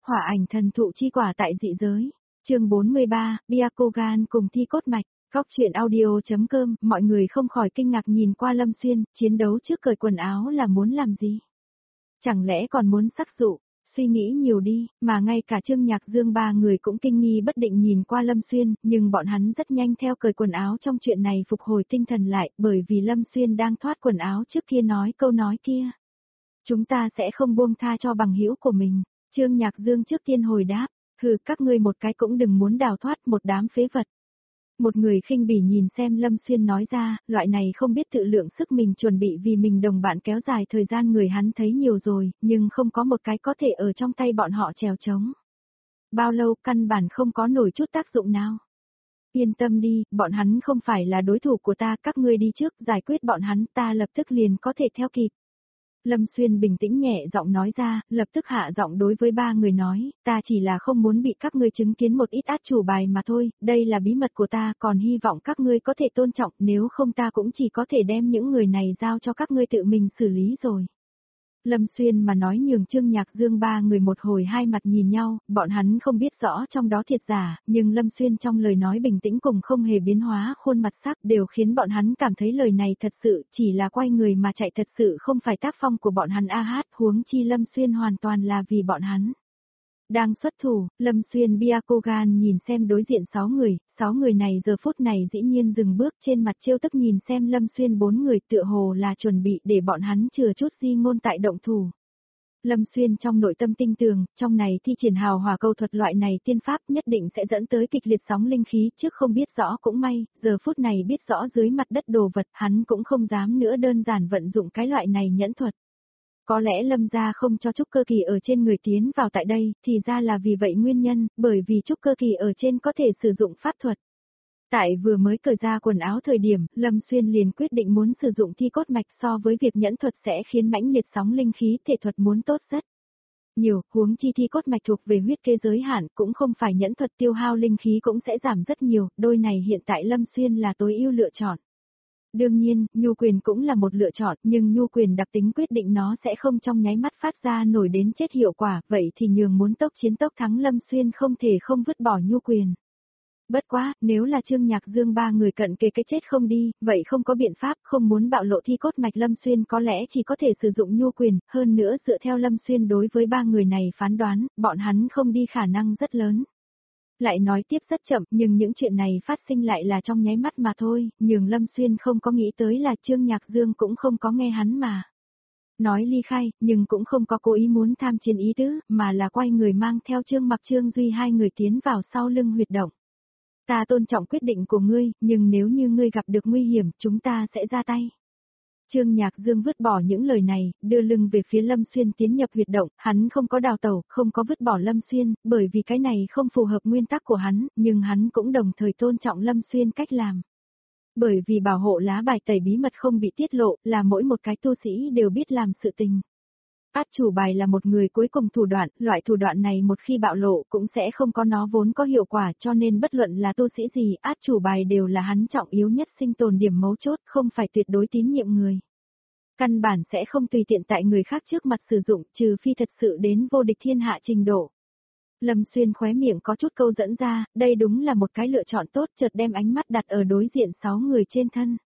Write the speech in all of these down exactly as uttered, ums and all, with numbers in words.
Hỏa ảnh thần thụ chi quả tại dị giới. Chương bốn mươi ba, Byakugan cùng thi cốt mạch. Góc truyện audio.com, mọi người không khỏi kinh ngạc nhìn qua Lâm Xuyên, chiến đấu trước cởi quần áo là muốn làm gì? Chẳng lẽ còn muốn sắc dụ? Suy nghĩ nhiều đi, mà ngay cả Trương Nhạc Dương ba người cũng kinh nghi bất định nhìn qua Lâm Xuyên, nhưng bọn hắn rất nhanh theo cởi quần áo trong chuyện này phục hồi tinh thần lại, bởi vì Lâm Xuyên đang thoát quần áo trước kia nói câu nói kia. Chúng ta sẽ không buông tha cho bằng hữu của mình. Trương Nhạc Dương trước tiên hồi đáp, hừ, các ngươi một cái cũng đừng muốn đào thoát, một đám phế vật. Một người khinh bỉ nhìn xem Lâm Xuyên nói ra, loại này không biết tự lượng sức mình chuẩn bị vì mình đồng bạn kéo dài thời gian người hắn thấy nhiều rồi, nhưng không có một cái có thể ở trong tay bọn họ trèo trống. Bao lâu căn bản không có nổi chút tác dụng nào. Yên tâm đi, bọn hắn không phải là đối thủ của ta, các ngươi đi trước giải quyết bọn hắn, ta lập tức liền có thể theo kịp. Lâm Xuyên bình tĩnh nhẹ giọng nói ra, lập tức hạ giọng đối với ba người nói, ta chỉ là không muốn bị các ngươi chứng kiến một ít át chủ bài mà thôi, đây là bí mật của ta, còn hy vọng các ngươi có thể tôn trọng, nếu không ta cũng chỉ có thể đem những người này giao cho các ngươi tự mình xử lý rồi. Lâm Xuyên mà nói nhường Trương Nhạc Dương ba người một hồi hai mặt nhìn nhau, bọn hắn không biết rõ trong đó thiệt giả, nhưng Lâm Xuyên trong lời nói bình tĩnh cùng không hề biến hóa khuôn mặt sắc đều khiến bọn hắn cảm thấy lời này thật sự chỉ là quay người mà chạy, thật sự không phải tác phong của bọn hắn a hát, huống chi Lâm Xuyên hoàn toàn là vì bọn hắn. Đang xuất thủ, Lâm Xuyên Byakugan nhìn xem đối diện sáu người, sáu người này giờ phút này dĩ nhiên dừng bước trên mặt trêu tức nhìn xem Lâm Xuyên bốn người tựa hồ là chuẩn bị để bọn hắn chừa chút di ngôn tại động thủ. Lâm Xuyên trong nội tâm tinh tường, trong này thi triển hào hỏa câu thuật loại này tiên pháp nhất định sẽ dẫn tới kịch liệt sóng linh khí, trước không biết rõ cũng may, giờ phút này biết rõ dưới mặt đất đồ vật hắn cũng không dám nữa đơn giản vận dụng cái loại này nhẫn thuật. Có lẽ Lâm gia không cho trúc cơ kỳ ở trên người tiến vào tại đây, thì ra là vì vậy nguyên nhân, bởi vì trúc cơ kỳ ở trên có thể sử dụng pháp thuật. Tại vừa mới cởi ra quần áo thời điểm, Lâm Xuyên liền quyết định muốn sử dụng thi cốt mạch, so với việc nhẫn thuật sẽ khiến mãnh liệt sóng linh khí, thể thuật muốn tốt rất nhiều, huống chi thi cốt mạch thuộc về huyết kế giới hạn, cũng không phải nhẫn thuật, tiêu hao linh khí cũng sẽ giảm rất nhiều, đôi này hiện tại Lâm Xuyên là tối ưu lựa chọn. Đương nhiên, nhu quyền cũng là một lựa chọn, nhưng nhu quyền đặc tính quyết định nó sẽ không trong nháy mắt phát ra nổi đến chết hiệu quả, vậy thì nhường muốn tốc chiến tốc thắng Lâm Xuyên không thể không vứt bỏ nhu quyền. Bất quá, nếu là Trương Nhạc Dương ba người cận kề cái chết không đi, vậy không có biện pháp, không muốn bạo lộ thi cốt mạch Lâm Xuyên có lẽ chỉ có thể sử dụng nhu quyền, hơn nữa dựa theo Lâm Xuyên đối với ba người này phán đoán, bọn hắn không đi khả năng rất lớn. Lại nói tiếp rất chậm, nhưng những chuyện này phát sinh lại là trong nháy mắt mà thôi, nhường Lâm Xuyên không có nghĩ tới là Trương Nhạc Dương cũng không có nghe hắn mà. Nói ly khai, nhưng cũng không có cố ý muốn tham chiến ý tứ, mà là quay người mang theo Trương Mặc Trương Duy hai người tiến vào sau lưng huyệt động. Ta tôn trọng quyết định của ngươi, nhưng nếu như ngươi gặp được nguy hiểm, chúng ta sẽ ra tay. Trương Nhạc Dương vứt bỏ những lời này, đưa lưng về phía Lâm Xuyên tiến nhập huyệt động, hắn không có đào tẩu, không có vứt bỏ Lâm Xuyên, bởi vì cái này không phù hợp nguyên tắc của hắn, nhưng hắn cũng đồng thời tôn trọng Lâm Xuyên cách làm. Bởi vì bảo hộ lá bài tẩy bí mật không bị tiết lộ, là mỗi một cái tu sĩ đều biết làm sự tình. Át chủ bài là một người cuối cùng thủ đoạn, loại thủ đoạn này một khi bạo lộ cũng sẽ không có nó vốn có hiệu quả, cho nên bất luận là tu sĩ gì, át chủ bài đều là hắn trọng yếu nhất sinh tồn điểm mấu chốt, không phải tuyệt đối tín nhiệm người. Căn bản sẽ không tùy tiện tại người khác trước mặt sử dụng, trừ phi thật sự đến vô địch thiên hạ trình độ. Lâm Xuyên khóe miệng có chút câu dẫn ra, đây đúng là một cái lựa chọn tốt, chợt đem ánh mắt đặt ở đối diện sáu người trên thân.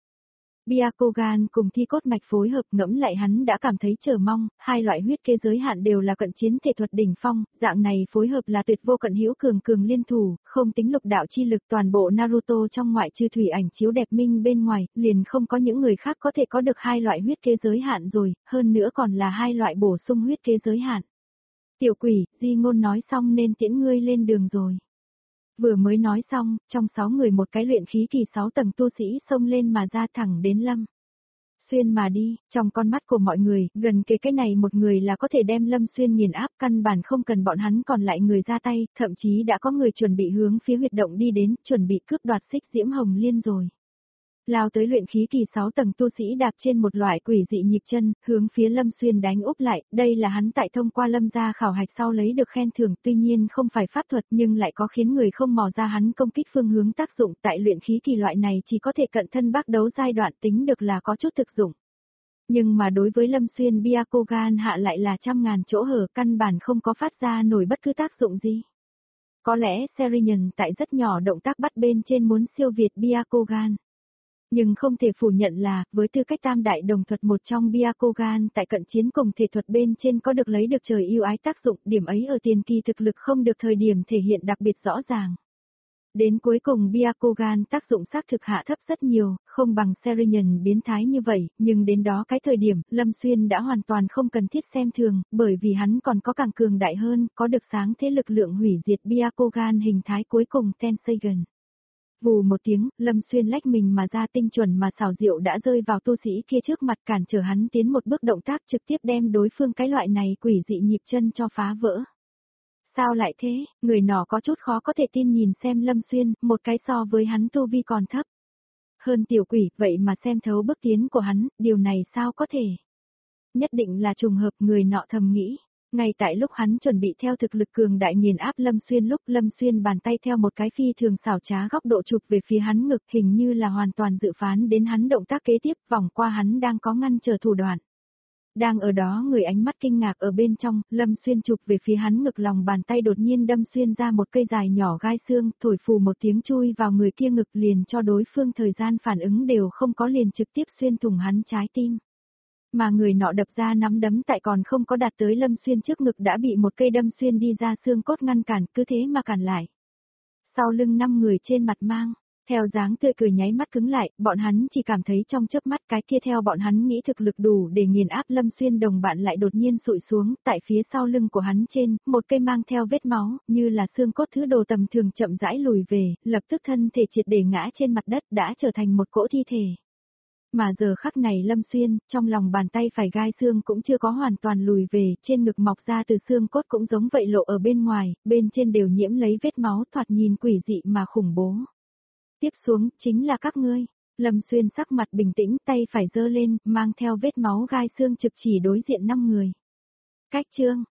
Byakugan cùng thi cốt mạch phối hợp, ngẫm lại hắn đã cảm thấy chờ mong, hai loại huyết kế giới hạn đều là cận chiến thể thuật đỉnh phong, dạng này phối hợp là tuyệt vô cận hữu cường cường liên thủ, không tính lục đạo chi lực, toàn bộ Naruto trong ngoại trừ thủy ảnh chiếu đẹp minh bên ngoài, liền không có những người khác có thể có được hai loại huyết kế giới hạn rồi, hơn nữa còn là hai loại bổ sung huyết kế giới hạn. Tiểu quỷ, di ngôn nói xong nên tiễn ngươi lên đường rồi. Vừa mới nói xong, trong sáu người một cái luyện khí kỳ sáu tầng tu sĩ xông lên mà ra thẳng đến Lâm Xuyên mà đi, trong con mắt của mọi người, gần kề cái này một người là có thể đem Lâm Xuyên nghiền áp, căn bản không cần bọn hắn còn lại người ra tay, thậm chí đã có người chuẩn bị hướng phía huyệt động đi đến, chuẩn bị cướp đoạt xích diễm hồng liên rồi. Lao tới luyện khí kỳ sáu tầng tu sĩ đạp trên một loại quỷ dị nhịp chân, hướng phía Lâm Xuyên đánh úp lại, đây là hắn tại thông qua Lâm gia khảo hạch sau lấy được khen thưởng, tuy nhiên không phải pháp thuật nhưng lại có khiến người không mò ra hắn công kích phương hướng tác dụng, tại luyện khí kỳ loại này chỉ có thể cận thân bác đấu giai đoạn tính được là có chút thực dụng. Nhưng mà đối với Lâm Xuyên Byakugan hạ lại là trăm ngàn chỗ hở, căn bản không có phát ra nổi bất cứ tác dụng gì. Có lẽ Serian tại rất nhỏ động tác bắt bên trên muốn siêu việt Byakugan. Nhưng không thể phủ nhận là, với tư cách tam đại đồng thuật một trong Byakugan tại cận chiến cùng thể thuật bên trên có được lấy được trời yêu ái tác dụng, điểm ấy ở tiền kỳ thực lực không được thời điểm thể hiện đặc biệt rõ ràng. Đến cuối cùng Byakugan tác dụng xác thực hạ thấp rất nhiều, không bằng Serian biến thái như vậy, nhưng đến đó cái thời điểm, Lâm Xuyên đã hoàn toàn không cần thiết xem thường, bởi vì hắn còn có càng cường đại hơn, có được sáng thế lực lượng hủy diệt Byakugan hình thái cuối cùng Tenseigan. Vù một tiếng, Lâm Xuyên lách mình mà ra tinh chuẩn mà xảo diệu đã rơi vào tu sĩ kia trước mặt cản trở hắn tiến một bước động tác trực tiếp đem đối phương cái loại này quỷ dị nhịp chân cho phá vỡ. Sao lại thế, người nọ có chút khó có thể tin nhìn xem Lâm Xuyên, một cái so với hắn tu vi còn thấp. Hơn tiểu quỷ, vậy mà xem thấu bước tiến của hắn, điều này sao có thể? Nhất định là trùng hợp, người nọ thầm nghĩ. Ngay tại lúc hắn chuẩn bị theo thực lực cường đại nghiền áp Lâm Xuyên lúc Lâm Xuyên bàn tay theo một cái phi thường xảo trá góc độ chụp về phía hắn ngực hình như là hoàn toàn dự phán đến hắn động tác kế tiếp vòng qua hắn đang có ngăn trở thủ đoạn. Đang ở đó người ánh mắt kinh ngạc ở bên trong, Lâm Xuyên chụp về phía hắn ngực lòng bàn tay đột nhiên đâm xuyên ra một cây dài nhỏ gai xương, thổi phù một tiếng chui vào người kia ngực liền cho đối phương thời gian phản ứng đều không có liền trực tiếp xuyên thủng hắn trái tim. Mà người nọ đập ra nắm đấm tại còn không có đạt tới Lâm Xuyên trước ngực đã bị một cây đâm xuyên đi ra xương cốt ngăn cản, cứ thế mà cản lại. Sau lưng năm người trên mặt mang, theo dáng tươi cười nháy mắt cứng lại, bọn hắn chỉ cảm thấy trong chớp mắt cái kia theo bọn hắn nghĩ thực lực đủ để nghiền áp Lâm Xuyên đồng bạn lại đột nhiên sụi xuống, tại phía sau lưng của hắn trên, một cây mang theo vết máu, như là xương cốt thứ đồ tầm thường chậm rãi lùi về, lập tức thân thể triệt để ngã trên mặt đất đã trở thành một cỗ thi thể. Mà giờ khắc này Lâm Xuyên, trong lòng bàn tay phải gai xương cũng chưa có hoàn toàn lùi về, trên ngực mọc ra từ xương cốt cũng giống vậy lộ ở bên ngoài, bên trên đều nhiễm lấy vết máu thoạt nhìn quỷ dị mà khủng bố. Tiếp xuống, chính là các ngươi. Lâm Xuyên sắc mặt bình tĩnh, tay phải giơ lên, mang theo vết máu gai xương trực chỉ đối diện năm người. Cách chương,